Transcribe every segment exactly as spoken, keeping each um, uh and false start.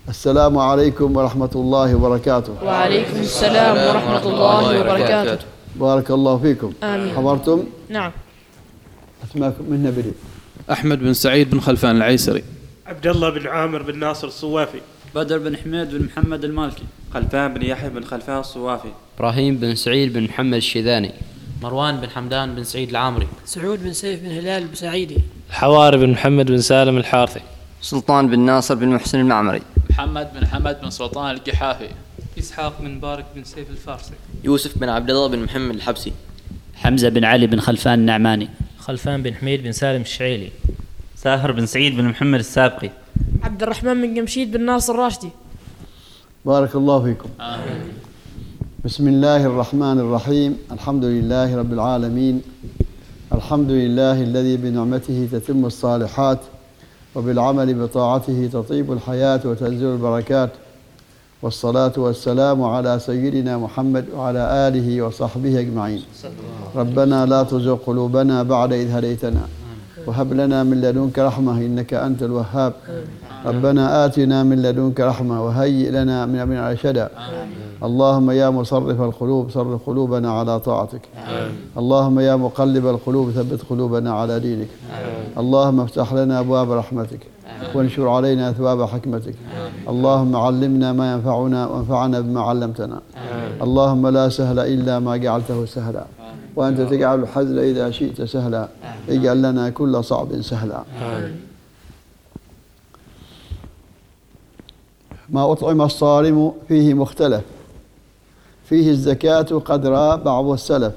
السلام عليكم ورحمة الله وبركاته. وعليكم السلام ورحمة الله وبركاته. بارك الله فيكم. آمين. حضرتم؟ نعم. أسماءكم من نبري؟ أحمد بن سعيد بن خلفان العيسري. عبد الله بن عامر بن ناصر الصوافي. بدر بن حميد بن محمد المالكي. خلفان بن يحيى بن خلفان الصوافي. إبراهيم بن سعيد بن محمد الشيذاني. مروان بن حمدان بن سعيد العامري. سعود بن سيف بن هلال بسعيدي. الحواري بن محمد بن سالم الحارثي. سلطان بن ناصر بن محسن المعمري. محمد بن حمد بن سلطان القحافي. إسحاق بن بارك بن سيف الفارسي. يوسف بن عبد الله بن محمد الحبسي. حمزة بن علي بن خلفان النعماني. خلفان بن حميد بن سالم الشعيلي. ساهر بن سعيد بن محمد السابقي. عبد الرحمن بن جمشيد بن ناصر الراشدي. بارك الله فيكم. آمين. بسم الله الرحمن الرحيم. الحمد لله رب العالمين. الحمد لله الذي بنعمته تتم الصالحات وبالعمل بطاعته تطيب الحياة وتنزل البركات، والصلاة والسلام على سيدنا محمد وعلى آله وصحبه أجمعين. ربنا لا تزغ قلوبنا بعد إذ هديتنا وهب لنا من لدنك رحمة إنك أنت الوهاب. ربنا آتنا من لدنك رحمة وهيئ لنا من أمرنا رشدا. اللهم يا مصرف القلوب صرف قلوبنا على طاعتك. اللهم يا مقلب القلوب ثبت قلوبنا على دينك. اللهم افتح لنا أبواب رحمتك وانشر علينا ثواب حكمتك. اللهم علمنا ما ينفعنا وانفعنا بما علمتنا. اللهم لا سهل إلا ما جعلته سهلا وأنت تجعل الحزن إذا شئت سهلا. اجعل لنا كل صعب سهلا. ما أطعم الصارم فيه مختلف، فيه الزكاة قد رأى بعض السلف،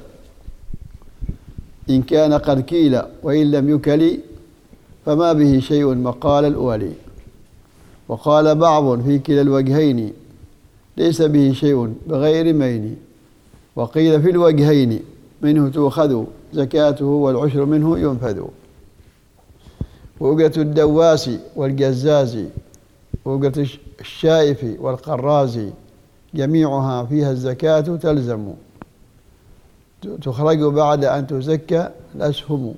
إن كان قد كيل وإن لم يكل فما به شيء مقال الأولي. وقال بعض في كلا الوجهين ليس به شيء بغير مين. وقيل في الوجهين منه تؤخذ زكاته والعشر منه ينفذ. وأجرة الدواس والجزاز وأجرة الشائف والقراز جميعها فيها الزكاة تلزم، تخرج بعد أن تزكى الأسهم.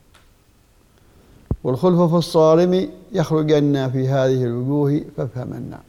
والخلف في الصارم يخرجن في هذه الوجوه فافهمنا.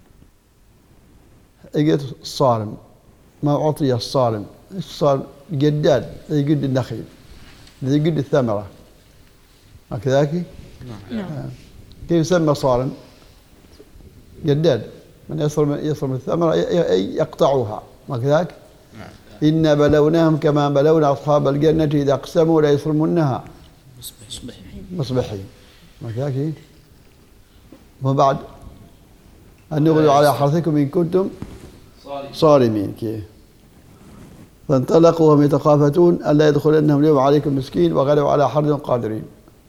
أجرة الصارم ما أعطي الصارم، الصارم جداد يجد النخيل يجد الثمرة هكذاك. نعم. كيف يسمى صارم؟ جداد من يصرم يصرم الثمرة يقطعها هكذاك. إنا بلوناهم كما بلونا أصحاب الجنة إذا أقسموا لا يصرمونها مصبحين هكذاك. وبعد أن نغدوا على حرثكم إن كنتم صارمين. كيف فانطلقوا وهم يتخافتون ألا يدخلنهم اليوم عليكم مسكين وغدوا على حرد قادرين.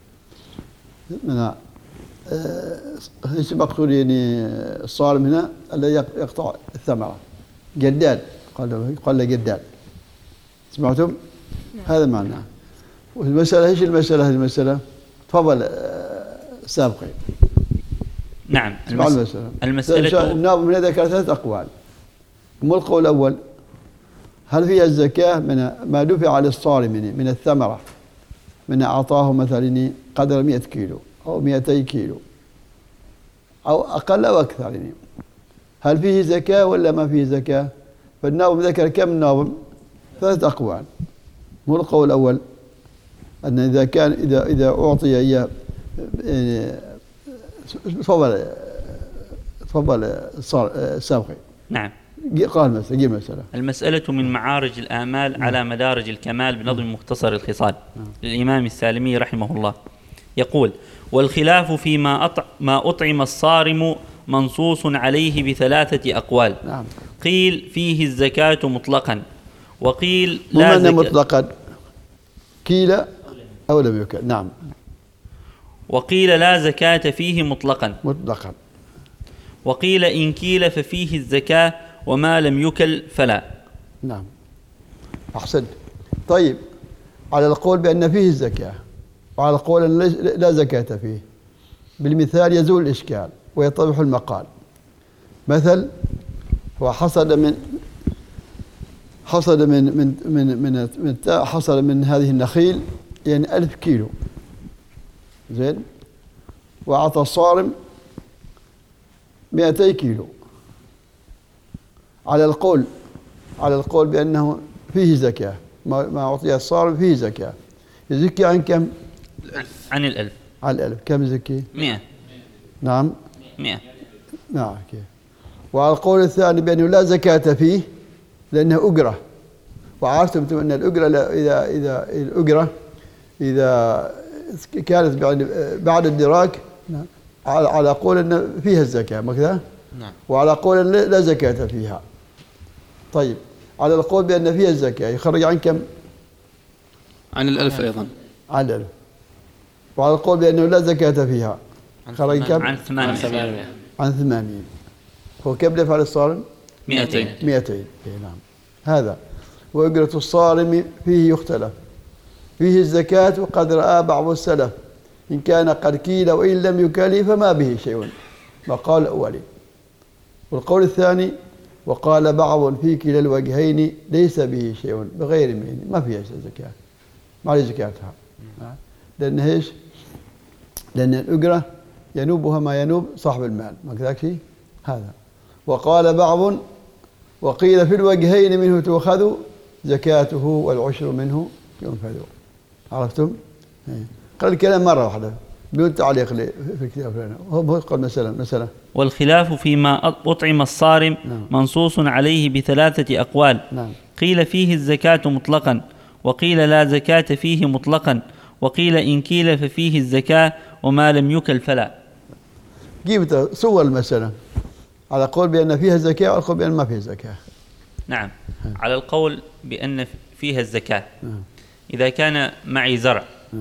ايش مقصود يعني الصارم هنا؟ الذي يقطع الثمرة جداد، قال قال جداد. سمعتم؟ هذا معناه. والمسألة ايش المسألة؟ هذه المسألة تفضل سابقين. نعم. المس... المسألة المسألة الناظم من ذكر ثلاث أقوال. ما القول الأول؟ هل فيها الزكاة من ما دفع للصارم من الثمرة، من أعطاه مثلا قدر مئة كيلو أو مئتي كيلو أو أقل أو أكثر يعني، هل فيه زكاة ولا ما فيه زكاة؟ فالناظم ذكر كم ناظم؟ ثلاثة أقوال. مو القول الأول أن إذا كان إذا إذا أعطي إياه يعني تفضل تفضل السابقي. نعم. قال مثلا جيب مسألة. المسألة من معارج الآمال على مدارج الكمال بنظم مختصر الخصال للإمام السالمي رحمه الله. يقول: والخلاف فيما أطع ما أطعم الصارم منصوص عليه بثلاثة أقوال. نعم. قيل فيه الزكاة مطلقا، وقيل لا زكاة مطلقا قيل أو لم يكن. نعم. وقيل لا زكاة فيه مطلقا مطلقا وقيل إن كيل ففيه الزكاة وما لم يكل فلا. نعم. أحسنت. طيب، على القول بأن فيه الزكاة وعلى القول أن لا زكاة فيه، بالمثال يزول الإشكال ويتضح المقال. مثل هو حصد من حصد من من من من, من حصل من هذه النخيل يعني ألف كيلو زين، وأعطى الصارم مئتي كيلو على القول على القول بأنه فيه زكاة، ما ما أعطي الصارم فيه زكاة. يزكي عن كم؟ عن الألف. عن الألف كم يزكي؟ مئة. نعم مئة. نعم كيف. وعلى القول الثاني بأنه لا زكاة فيه لأنه أجرة، وعرفتم أن الأجرة إذا إذا الأجرة إذا كانت بعد بعد الدراك على على قول أن فيها الزكاة مكذا، نعم. وعلى قول أن لا زكاة فيها. طيب على القول بأن فيها الزكاة يخرج عن كم؟ عن الألف أيضا. عن الألف. وعلى القول بأنه لا زكاة فيها خرج كم؟ عن ثمانمائة. عن ثمانين. هو كم دفع للصارم؟ مئتين. مئتين. نعم. هذا وأجرة الصارم فيه يختلف، فيه الزكاة وقد رأى بعض السلف إن كان قد كيل وإن لم يكل فما به شيء، ما قال الأولي. والقول الثاني وقال بعض في كلا الوجهين ليس به شيء بغير مين، ما فيها زكاة، ما عليه زكاتها. لأن ايش؟ لأن الأجرة ينوبها ما ينوب صاحب المال، ما كذاك شيء هذا. وقال بعض وقيل في الوجهين منه تؤخذ زكاته والعشر منه ينفذ. عرفتم؟ قال الكلام مرة واحدة بدون تعليق في الكتاب لنا. هو قال مثلا مثلا والخلاف فيما أطعم الصارم نعم. منصوص عليه بثلاثة أقوال. نعم. قيل فيه الزكاة مطلقا، وقيل لا زكاة فيه مطلقا، وقيل إن كيل ففيه الزكاة وما لم يكل فلا. جيبت صور المسألة على قول بأن فيها زكاة وعلى قول بأن ما فيها زكاة. نعم. على القول بأن فيها الزكاة إذا كان معي زرع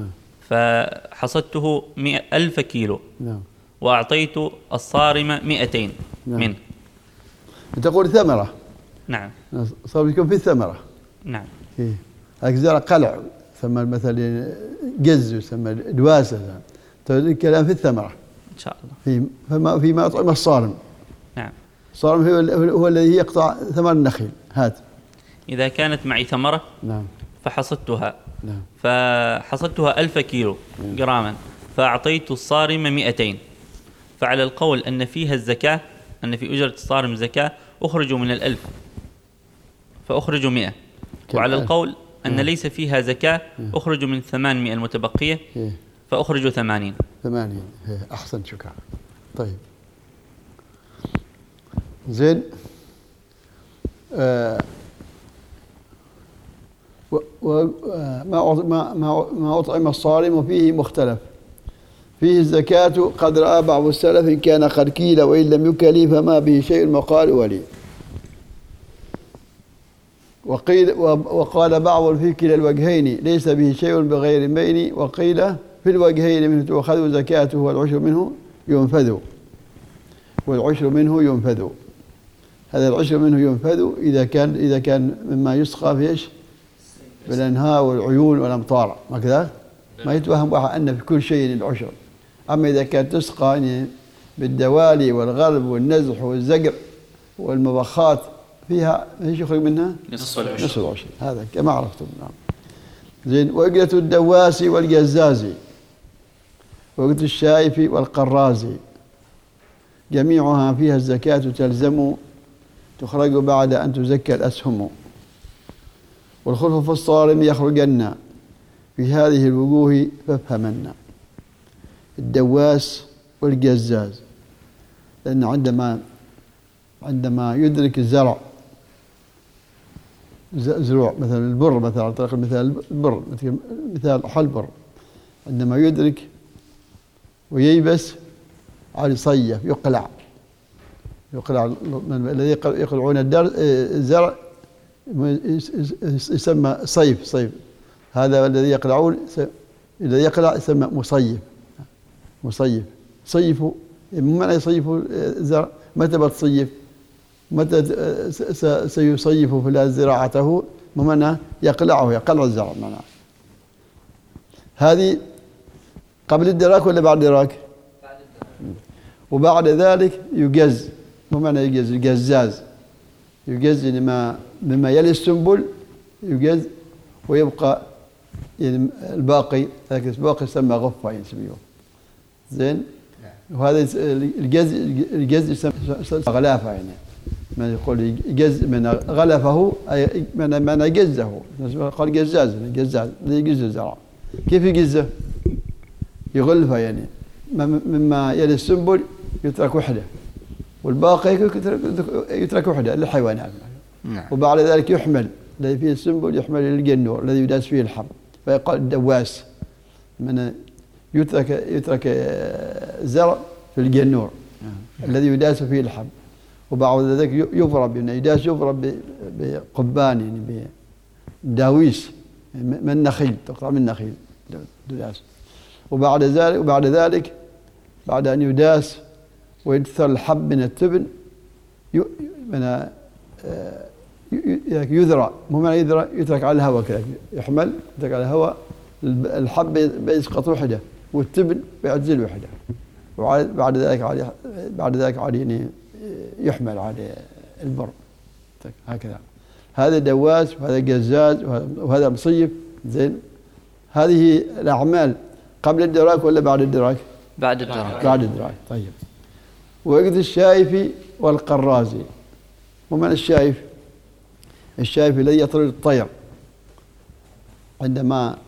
فحصدته مئة ألف كيلو وأعطيت الصارم مئتين منه. تقول ثمرة. نعم. صار يكون في ثمرة. نعم. الزرع قلع ثم مثلا جز يسمى دواسة، الكلام في الثمرة إن شاء الله. في فما فيما أطعم الصارم. نعم. الصارم هو هو الذي يقطع ثمر النخيل. هات. إذا كانت معي ثمرة نعم فحصدتها نعم فحصدتها ألف كيلو نعم. جراما، فأعطيت الصارم مئتين، فعلى القول أن فيها الزكاة، أن في أجرة الصارم زكاة، أخرجوا من الألف فأخرجوا مئة، وعلى القول أن نعم. ليس فيها زكاة أخرجوا من ثمانمائة المتبقية فأخرجوا ثمانين. ثمانين أحسن شكرا. طيب زين. آه وما ما ما أطعم الصارم فيه مختلف، فيه الزكاة قد رأى بعض السلف إن كان قد كيل وإن لم يكل فما به شيء وقال ولي. وقيل وقال بعض في كلا الوجهين ليس به شيء بغير مين، وقيل في الوجهين منه تؤخذ زكاته والعشر منه ينفذ، والعشر منه ينفذ. هذا العشر منه ينفذ إذا كان إذا كان مما يسقى في إيش؟ بالأنهار والعيون والأمطار، ما كذا؟ ما يتوهم واحد أن في كل شيء العشر. أما إذا كانت تسقى يعني بالدوالي والغرب والنزح والزقر والمبخات فيها ايش يخرج منها؟ نصف العشر. نصف العشر، هذا كما عرفتم. نعم. زين. وأجرة الدواس والجزاز وأجرة الشائف والقراز جميعها فيها الزكاة تلزم، تخرج بعد أن تزكى الأسهم. والخلف في الصارم يخرجن في هذه الوجوه فافهمن. الدواس والجزاز، لأن عندما عندما يدرك الزرع زروع مثلا البر، مثلا على طريق المثال البر، مثال حلبر، عندما يدرك وييبس على يصيف يقلع يقلع الذي يقلعون الزرع يسمى صيف. صيف هذا الذي يقلعون، الذي يقلع يسمى مصيف. مصيف صيفوا، من معنى يصيفوا الزرع؟ متى بتصيف؟ متى سيصيف فلا زراعته؟ بمعنى يقلعه، يقلع الزرع. معنى هذه قبل الدراك ولا بعد الدراك؟ بعد الدراك. وبعد ذلك يجز، بمعنى يجز الجزاز، يجز لما مما يلي السنبل يجز، ويبقى يعني الباقي، لكن الباقي يسمى غفة يسميه. زين. وهذا الجز الجز يسمى غلافة يعني من يقول جز من غلفه أي من من جزه قال جزاز جزاز يجز الزرع كيف يجزه؟ يغلفه يعني مما يلي السنبل يترك وحده والباقي يترك وحده للحيوانات. نعم. وبعد ذلك يحمل الذي فيه السنبل يحمل إلى الجنور الذي يداس فيه الحب فيقال الدواس من يترك يترك زرع في الجنور الذي يداس فيه الحب وبعد ذلك يضرب يعني يداس يضرب بقبان يعني بداويس من النخيل تقطع من النخيل يداس وبعد ذلك وبعد ذلك بعد أن يداس ويدثر الحب من التبن من يذرع مو معنى يذرع يترك على الهواء كذا يحمل يترك على الهواء الحب بيسقط وحده والتبن بيعتزل وحده وبعد ذلك عليه بعد ذلك عليه يعني يحمل على البر هكذا. هذا دواس وهذا جزاز وهذا مصيف زين. هذه الأعمال قبل الدراك ولا بعد الدراك؟ بعد الدراك. بعد الدراك. طيب. وقت الشايف والقرازي. ومن الشايف؟ الشايف الذي يطرد الطير عندما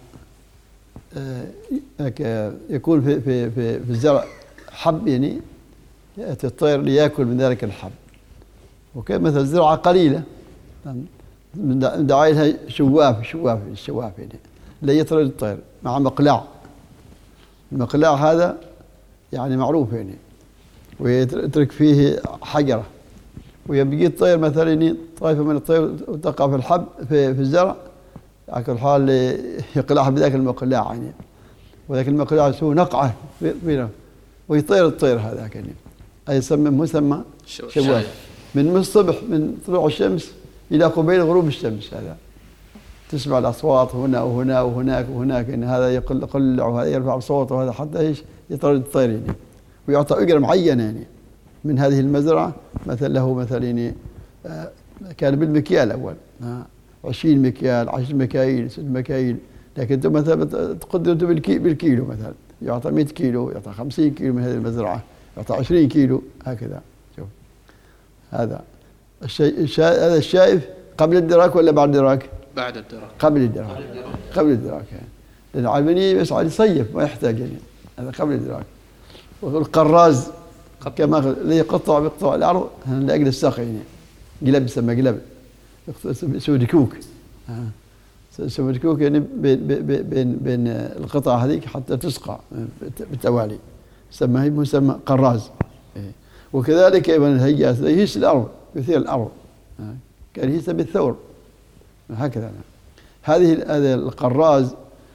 يكون في في في في الزرع حب يعني يأتي الطير ليأكل من ذلك الحب. وكان مثل زرعة قليلة من دعايلها شواف شواف الشواف يعني اللي يطرد الطير مع مقلاع. المقلاع هذا يعني معروف يعني ويترك فيه حجرة ويبقي الطير مثلا طائفة من الطير تقع في الحب في, في الزرع على كل حال يقلعها بذاك المقلاع يعني وذاك المقلاع يسوي نقعة فينا ويطير الطير هذا يعني أي يسمى مسمى شواف من الصبح من طلوع الشمس إلى قبيل غروب الشمس. هذا تسمع الأصوات هنا وهنا وهناك وهناك إن هذا يقل قلع وهذا يرفع صوته وهذا حتى إيش يطرد الطير يعني ويعطى أجرة معينة يعني من هذه المزرعة. مثل له مثلا يعني كان بالمكيال أول عشرين مكيال عشر مكايل ست مكايل لكن أنت مثلا تقدر بالكيلو مثلا يعطى مئة كيلو يعطى خمسين كيلو من هذه المزرعة يعطى عشرين كيلو هكذا. شوف هذا الشيء هذا الشايف قبل الدراك ولا بعد الدراك؟ بعد الدراك. قبل الدراك. قبل الدراك يعني لأن العلماني بس على يصيف ما يحتاج يعني هذا قبل الدراك. والقراز كما اللي يقطع بيقطع الأرض لأجل الساق يعني قلب يسمى قلب يسوي دكوك يسوي دكوك يعني بين بين بين القطع هذيك حتى تسقى بالتوالي يسمى مسمى قراز. وكذلك أيضا الهياس يهيس الأرض يثير الأرض كان يهيس بالثور هكذا. هذه هذا القراز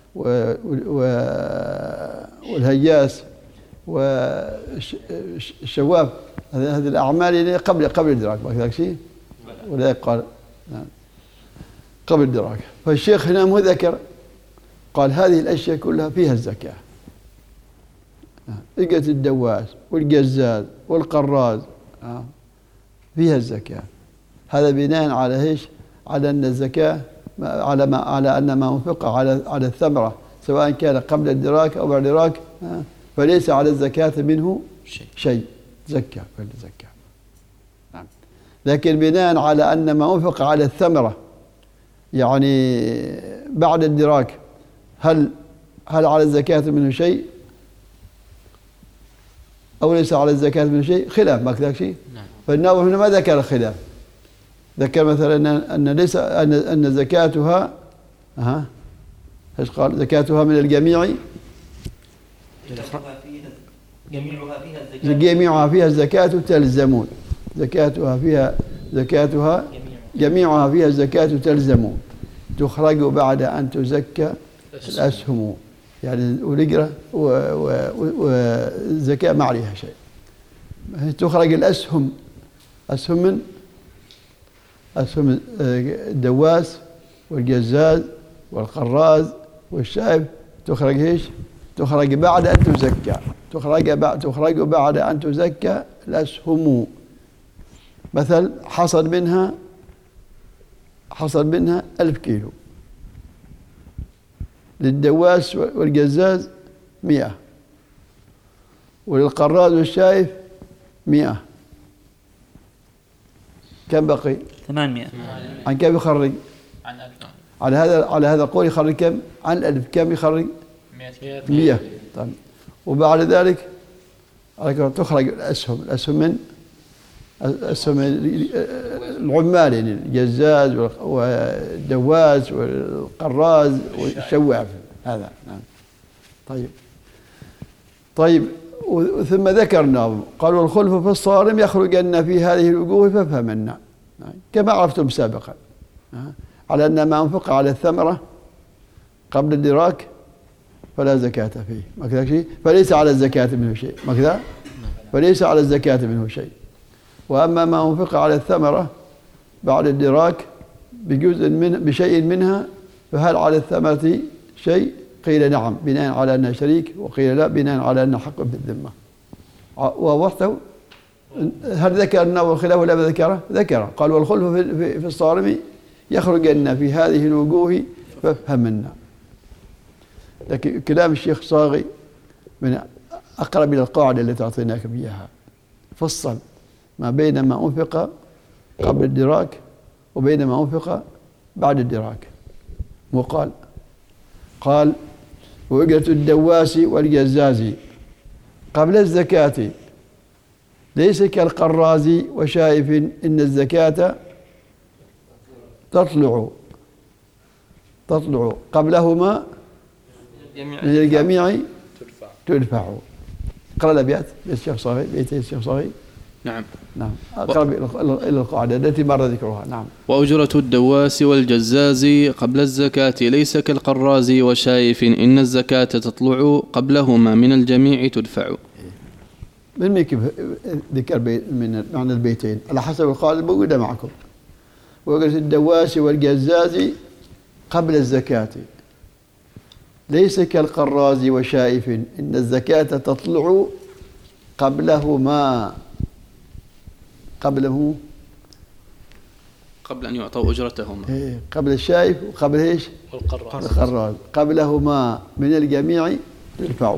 والهياس والشواف هذه الأعمال يعني قبل قبل الدراك ما كذاك شيء ولا قال نعم قبل الدراك. فالشيخ هنا مو ذكر قال هذه الأشياء كلها فيها الزكاة. إجت الدواس والجزاز والقراز فيها الزكاة. هذا بناء على ايش؟ على أن الزكاة على ما على أن ما أنفق على على الثمرة سواء كان قبل الدراك أو بعد الدراك فليس على الزكاة منه شيء زكاة فلا زكاة. نعم. لكن بناء على أن ما أنفق على الثمرة يعني بعد الدراك هل هل على الزكاة منه شيء أو ليس على الزكاة منه شيء؟ خلاف ما كذاك شيء. نعم. فالناظر هنا ما ذكر الخلاف ذكر مثلا أن ليس أن أن زكاتها ها ايش قال؟ زكاتها من الجميع جميعها فيها الزكاة جميعها فيها الزكاة تلزمون زكاتها فيها زكاتها جميعها فيها الزكاة تلزمون تخرج بعد أن تزكى الأسهم يعني والإجرة والزكاة ما عليها شيء. تخرج الأسهم أسهم من أسهم الدواس والجزاز والقراز والشايب تخرج ايش؟ تخرج بعد أن تزكى تخرج بعد تخرج بعد أن تزكى الأسهم. مثل حصل منها حصل منها ألف كيلو للدواس والجزاز مئة وللقراز والشايف مئة. كم بقي؟ ثمانمائة. عن كم يخرج؟ عن ألف. على هذا على هذا القول يخرج كم؟ عن ألف. كم يخرج؟ مئة. طيب. وبعد ذلك تخرج الأسهم الأسهم من الأسهم العمال، يعني الجزاز والدواز والقراز والشواف هذا. نعم. طيب طيب ثم ذكرنا قالوا الخلف في الصارم يخرجن في هذه الوجوه فافهمنا كما عرفتم سابقا على أن ما أنفق على الثمرة قبل الدراك فلا زكاة فيه، ما كذا شيء، فليس على الزكاة منه شيء، ما كذا، فليس على الزكاة منه شيء. وأما ما أنفق على الثمرة بعد الدراك بجزء من بشيء منها فهل على الثمرة شيء؟ قيل نعم بناء على أنها شريك، وقيل لا بناء على أنها حق في الذمة. ووضحته هل ذكر أنه خلاف ولا ما ذكره؟ ذكر. قال والخلف في, في الصارم يخرجن في هذه الوجوه فافهمنا. لكن كلام الشيخ صاغي من أقرب إلى القاعدة التي أعطيناك إياها. فصل ما بين ما أنفق قبل الدراك وبين ما أنفق بعد الدراك. وقال قال وأجرة الدواس والجزاز قبل الزكاة ليس كالقراز وشائف إن الزكاة تطلع تطلع قبلهما من الجميع تدفع. قرأ الأبيات بيت الشيخ صاغي بيت الشيخ صاغي. نعم نعم أقرب إلى القاعدة التي مر ذكرها. نعم. وأجرة الدواس والجزاز قبل الزكاة ليس كالقراز وشائف إن الزكاة تطلع قبلهما من الجميع تدفع. من ميك ذكر من معنى البيتين على حسب القاعدة موجودة معكم. وأجرة الدواس والجزاز قبل الزكاة ليس كالقراز وشائف إن الزكاة تطلع قبلهما قبله قبل أن يعطوا أجرتهما. إيه قبل الشائف وقبل إيش؟ والقراز. القراز قبلهما من الجميع تدفعوا.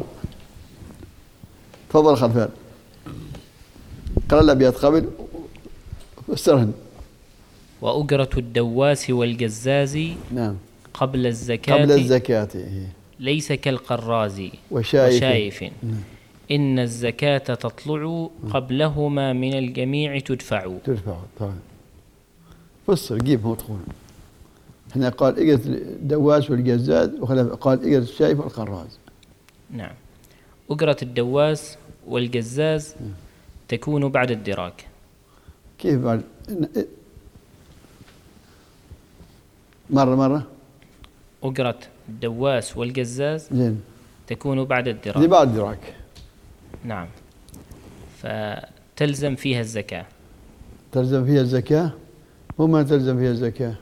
تفضل خلفان. قرأ الأبيات قبل فسرهن. وأجرة الدواس والجزاز نعم قبل الزكاة قبل الزكاة ليس كالقراز وشائف, وشائف نعم. إن الزكاة تطلع قبلهما من الجميع تدفع. تدفع طبعا. فسر جيب هو تقول. هنا قال إجرة الدواس والجزاز وقال إجرة الشائف والقراز. نعم. أجرة الدواس والجزاز م. تكون بعد الدراك. كيف بعد؟ مرة مرة. أجرة الدواس والجزاز زين. تكون بعد الدراك. دي بعد الدراك. نعم. فتلزم فيها الزكاة. تلزم فيها الزكاة؟ وما تلزم فيها الزكاة؟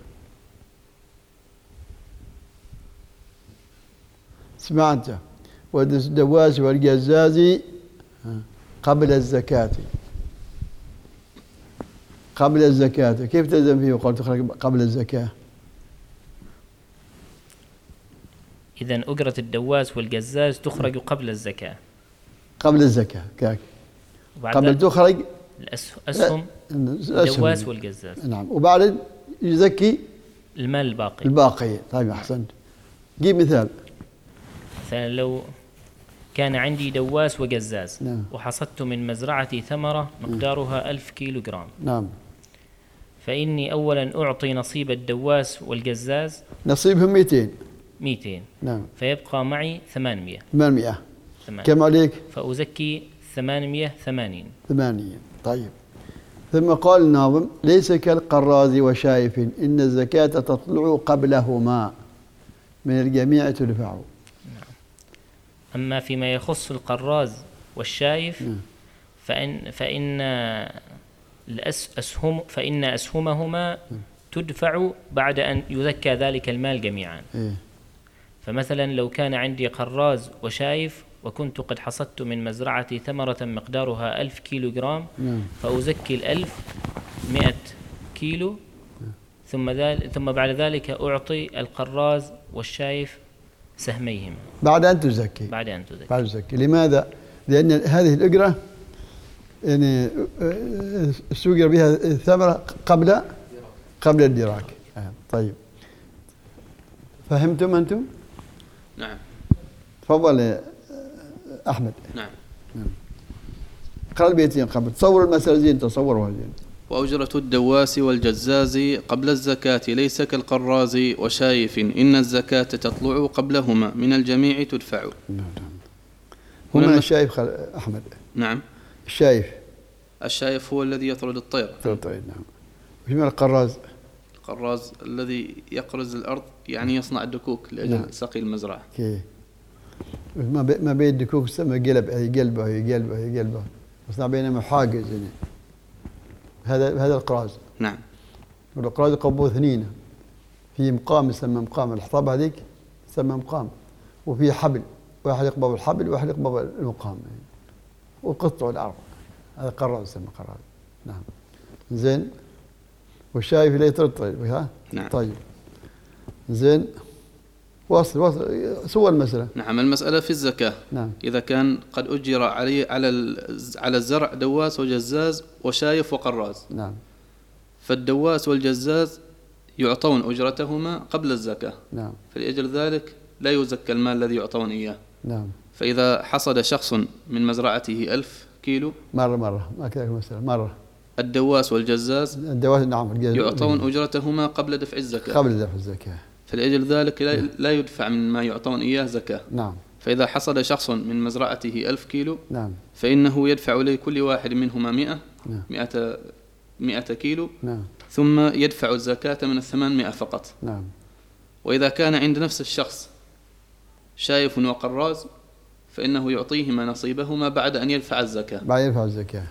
سمعت والدواس والجزاز قبل الزكاة قبل الزكاة كيف تلزم فيه وقال تخرج قبل الزكاة؟ إذن أجرة الدواس والجزاز تخرج قبل الزكاة. قبل الزكاة كاك. قبل تخرج الأسهم الدواس والجزاز. نعم. وبعد يزكي المال الباقي. الباقي. طيب أحسنت. جيب مثال. مثلا لو كان عندي دواس وجزاز نعم. وحصدت من مزرعتي ثمرة مقدارها ألف كيلو جرام. نعم. فإني أولا أعطي نصيب الدواس والجزاز نصيبهم مئتين. مئتين. نعم. فيبقى معي ثمانمئة. ثمانمئة. كم عليك؟ فأزكي ثمانمئة ثمانين. ثمانين. طيب. ثم قال الناظم ليس كالقراز وشائف إن الزكاة تطلع قبلهما من الجميع تدفع. نعم. أما فيما يخص القراز والشائف نعم. فإن فإن الأسهم فإن أسهمهما نعم. تدفع بعد أن يزكى ذلك المال جميعا. إيه؟ فمثلا لو كان عندي قراز وشائف وكنت قد حصدت من مزرعتي ثمرة مقدارها ألف كيلو جرام نعم. فأزكي الألف مئة كيلو نعم. ثم, ذل... ثم بعد ذلك أعطي القراز والشائف سهميهم بعد أن تزكي. بعد أن تزكي. بعد تزكي. لماذا؟ لأن هذه الأجرة يعني استؤجر بها الثمرة قبل قبل الدراك. طيب فهمتم أنتم؟ نعم. تفضل أحمد. نعم. نعم. قرأ البيتين قبل. تصور المسألة زين، تصوروا زين. وأجرة الدواس والجزاز قبل الزكاة ليس كالقراز وشايف إن الزكاة تطلع قبلهما من الجميع تدفع. نعم. هما الشايف خل... أحمد. نعم. الشايف. الشايف هو الذي يطرد الطير. الطير نعم. وش القراز؟ القراز الذي يقرز الأرض يعني يصنع الدكوك لأجل نعم. سقي المزرعة. كي. ما بي... ما بين الدكوك سمى قلب هي قلبه هي قلبه هي قلبه يصنع بينما حاجز يعني. هذا هذا القراز. نعم. والقراز يقبض اثنين، في مقام يسمى مقام الحطب هذيك يسمى مقام، وفي حبل واحد يقبض الحبل وواحد يقبض المقام يعني. وقطع الأرض هذا قراز يسمى قراز. نعم. زين. والشايف لا يطرد طيب ها؟ نعم. طيب. زين. واصل واصل سوى المسألة. نعم. المسألة في الزكاة. نعم. إذا كان قد أجر عليه على على الزرع دواس وجزاز وشايف وقراز. نعم. فالدواس والجزاز يعطون أجرتهما قبل الزكاة. نعم. فلأجل ذلك لا يزكى المال الذي يعطون إياه. نعم. فإذا حصد شخص من مزرعته ألف كيلو مرة مرة ما كذا المسألة مرة. الدواس والجزاز الدواس نعم يعطون أجرتهما قبل دفع الزكاة. قبل دفع الزكاة. فلأجل ذلك لا يدفع من ما يعطون إياه زكاة. نعم. فإذا حصد شخص من مزرعته ألف كيلو نعم. فإنه يدفع لكل واحد منهما مئة نعم. مئة مئة كيلو. نعم. ثم يدفع الزكاة من الثمانمائة فقط. نعم. وإذا كان عند نفس الشخص شايف وقراز فإنه يعطيهما نصيبهما بعد أن يدفع الزكاة. بعد يدفع الزكاة.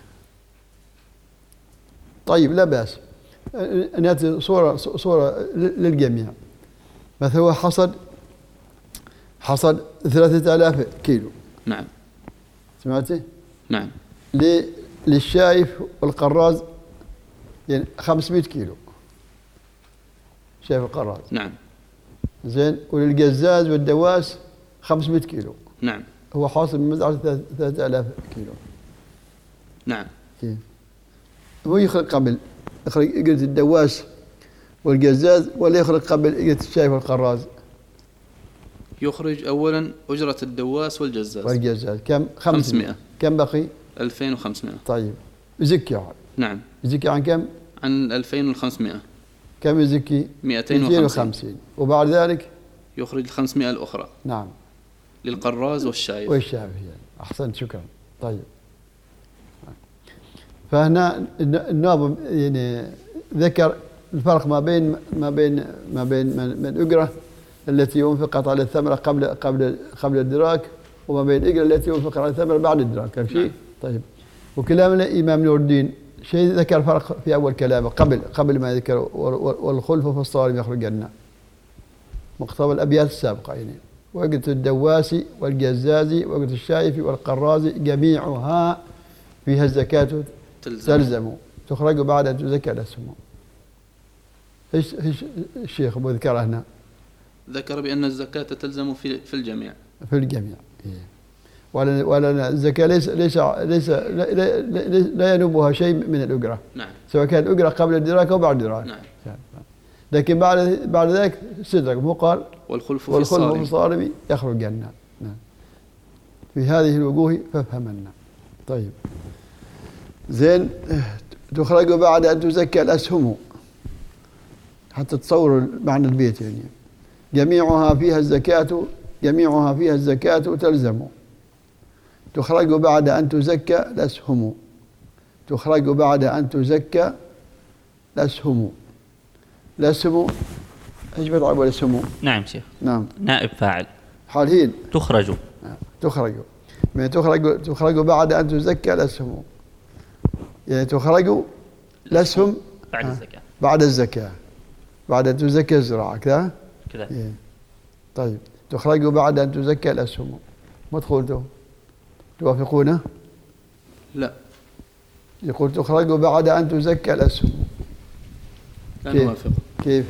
طيب لا بأس. نأتي صورة صورة للجميع. مثلا هو حصد حصد ثلاثة آلاف كيلو. نعم. سمعتي؟ نعم. للشايف والقراز يعني خمسمائة كيلو. شايف القراز. نعم. زين. وللجزاز والدواس خمسمائة كيلو. نعم. هو حاصل من مزرعة ثلاثة آلاف كيلو. نعم. كيف؟ هو يخرج قبل يخرج إجرة الدواس والجزاز ولا يخرج قبل إجرة الشايف والقراز؟ يخرج أولا أجرة الدواس والجزاز. والجزاز كم؟ خمسمائة. كم بقي؟ ألفين وخمسمائة. طيب. يزكي عن. نعم. يزكي عن كم؟ عن ألفين وخمسمائة. كم يزكي؟ مئتين وخمسين. وبعد ذلك يخرج الخمسمائة الأخرى. نعم. للقراز والشايف. والشايف يعني. أحسنت شكرا. طيب. فهنا الناظم يعني ذكر الفرق ما بين ما بين ما بين من الأجرة التي ينفقت على الثمرة قبل قبل قبل الدراك وما بين الأجرة التي ينفقت على الثمرة بعد الدراك. كم شيء؟ طيب. وكلام الإمام نور الدين شيء ذكر فرق في أول كلامه قبل قبل ما ذكر والخلف في الصارم يخرجن مقتضى الأبيات السابقة يعني. وأجرة الدواس والجزاز وأجرة الشايف والقراز جميعها فيها الزكاة تلزم, تلزم. تخرج بعد أن تزكى الأسهم. إيش إيش الشيخ أبو ذكر هنا؟ ذكر بأن الزكاة تلزم في في الجميع. في الجميع. ولا ولا الزكاة ليس ليس ليس لا, لا, لا ينوبها شيء من الأجرة. نعم. سواء كان الأجرة قبل الدراك أو بعد الدراك. نعم. لكن بعد بعد ذلك صدق مو قال والخلف في والخلف في الصارم يخرج الجنة. نعم. في هذه الوجوه فافهمنا. طيب. زين. تخرج بعد أن تزكى الأسهم حتى تصوروا معنى البيت يعني. جميعها فيها الزكاة جميعها فيها الزكاة تلزم. تخرج بعد أن تزكى الأسهم. تخرج بعد أن تزكى الأسهم. الأسهم ايش بتعب الأسهم؟ نعم شيخ. نعم. نائب فاعل. حالين. تخرج. نعم. تخرج. يعني تخرج تخرج بعد أن تزكى الأسهم. يعني تخرج الأسهم بعد الزكاة. بعد الزكاة. بعد أن تزكى الزراعة كذا؟ كذا. إيه. طيب. تخرج بعد أن تزكى الأسهم. ما تقولوا توافقونه؟ لا. يقول تخرج بعد أن تزكى الأسهم. لا نوافق. كيف؟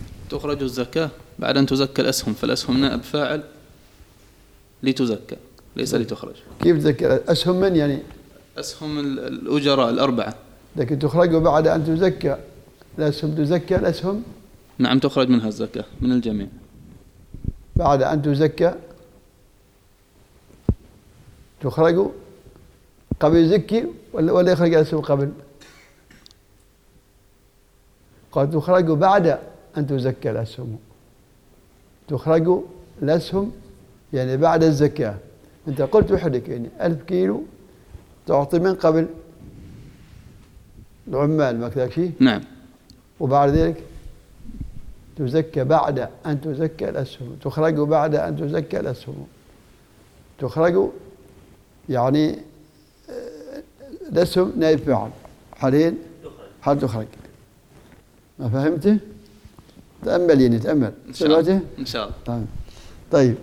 تخرج الزكاة بعد أن تزكى الأسهم، فالأسهم نائب فاعل لتزكى. ليس لتخرج. كيف تزكى؟ أسهم من يعني؟ أسهم الأجراء الأربعة. لكن تخرج بعد أن تزكى. الأسهم تزكى الأسهم؟ نعم تخرج منها الزكاة من الجميع. بعد أن تزكى تخرج قبل يزكي ولا ولا يخرج الأسهم قبل؟ قد تخرج بعد أن تزكى الأسهم. تخرج الأسهم يعني بعد الزكاة. أنت قلت وحدك يعني ألف كيلو تعطي من قبل العمال ما كذا شيء؟ نعم. وبعد ذلك تزكى بعد أن تزكى الأسهم. تخرج بعد أن تزكى الأسهم. تخرج يعني الأسهم نائب فاعل حالين حال تخرج. ما فهمته؟ تأمل يعني تأمل. إن شاء الله. إن شاء الله. طيب. طيب.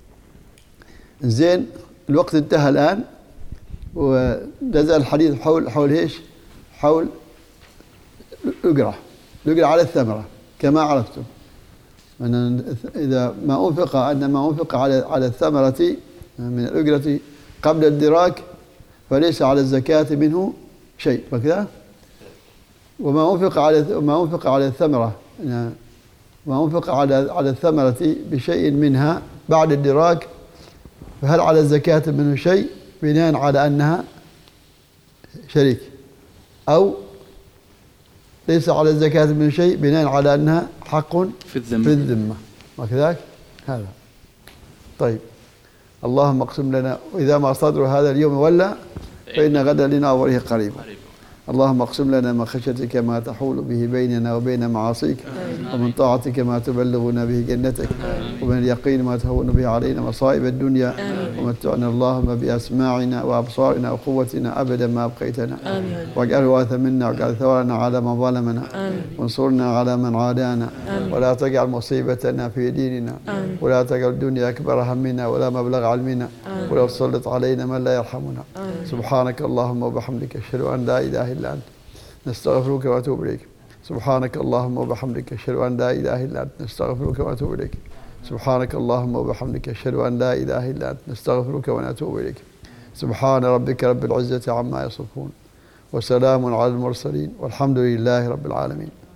زين الوقت انتهى الآن ونزل الحديث حول حول ايش؟ حول الأجرة. الأجرة على الثمرة كما عرفتم. أن إذا ما أنفق أن ما أنفق على على الثمرة من الأجرة قبل الدراك فليس على الزكاة منه شيء وكذا. وما أنفق على ما أنفق على الثمرة ما أنفق على على الثمرة بشيء منها بعد الدراك فهل على الزكاة منه شيء بناء على أنها شريك أو ليس على الزكاة منه شيء بناء على أنها حق في الذمة, في الذمة. وكذلك هذا. طيب اللهم اقسم لنا وإذا ما صدر هذا اليوم ولا فإن غدا لنا وريه قريب. اللهم اقسم لنا من خشيتك ما تحول به بيننا وبين معاصيك ومن طاعتك ما تبلغنا به جنتك ومن اليقين ما تهون به علينا مصائب الدنيا ومتعنا اللهم بأسماعنا وأبصارنا وقوتنا أبدا ما أبقيتنا واجعل الوارث منا واجعل ثورنا على من ظلمنا وانصرنا على من عادانا ولا تجعل مصيبتنا في ديننا ولا تجعل الدنيا أكبر همنا ولا مبلغ علمنا ولا تسلط علينا من لا يرحمنا. سبحانك اللهم وبحمدك أشهد أن لا إله إلا أنت نستغفرك ونتوب إليك. سبحانك اللهم وبحمدك أشهد أن لا إله إلا أنت نستغفرك ونتوب إليك. سبحانك اللهم وبحمدك أشهد أن لا إله إلا أنت نستغفرك ونتوب إليك. سبحان ربك رب العزة عما يصفون وسلام على المرسلين والحمد لله رب العالمين.